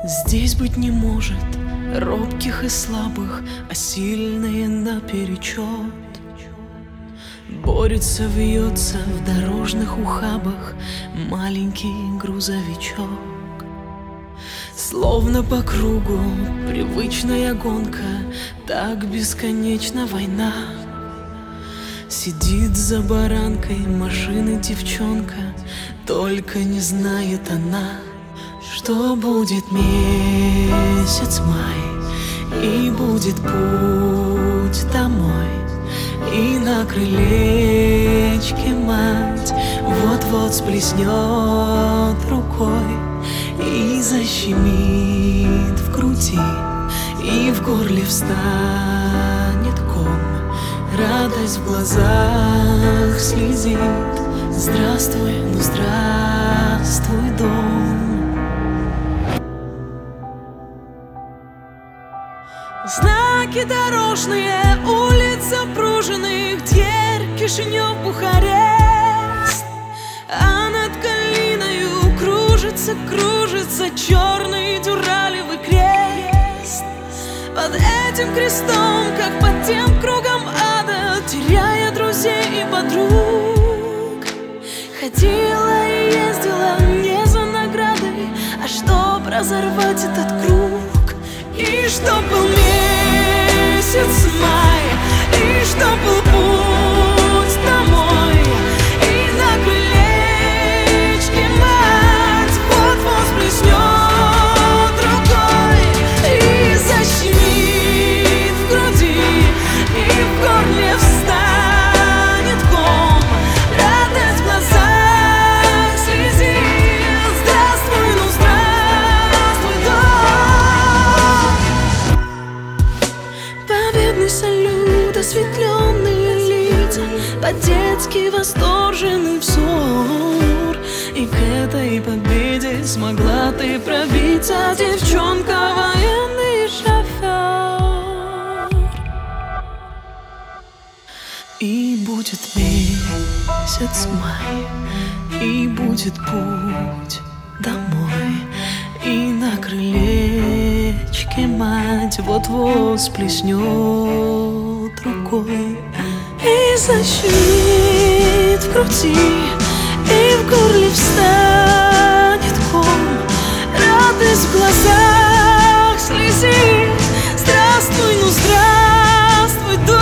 Здесь быть не может робких и слабых, а сильные наперечет. Борется, вьется в дорожных ухабах маленький грузовичок. Словно по кругу привычная гонка, так бесконечна война. Сидит за баранкой машины девчонка, только не знает она, что будет месяц май, и будет путь домой. И на крылечке мать вот-вот сплеснет рукой и защемит в груди, и в горле встанет ком. Радость в глазах слезит. Здравствуй, ну здравствуй, дом. Знаки дорожные, улиц запруженных, дверь Кишинев, Бухарест. А над Калиною кружится черный дюралевый крест. Под этим крестом, как под тем кругом ада, теряя друзей и подруг, ходила и ездила не за наградой, а чтоб разорвать этот круг. И чтоб был месяц май, и чтоб был путь домой, и на крылечке мать вот-вот сплеснет рукой и защемит в груди, и в горле встанет ком. Радость в глазах слезит. Здравствуй, ну здравствуй, дом. Победный салют, осветленные лица, по-детски восторженный взор. И к этой победе смогла ты пробиться, девчонка, военный шофер. И будет месяц май, и будет путь домой, и на крылечке мать вот-вот сплеснет рукой и защемит в груди, и в горле встанет ком. Радость в глазах слезит. Здравствуй, ну здравствуй, дом.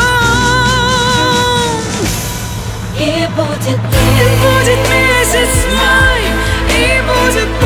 И будет месяц май, и будет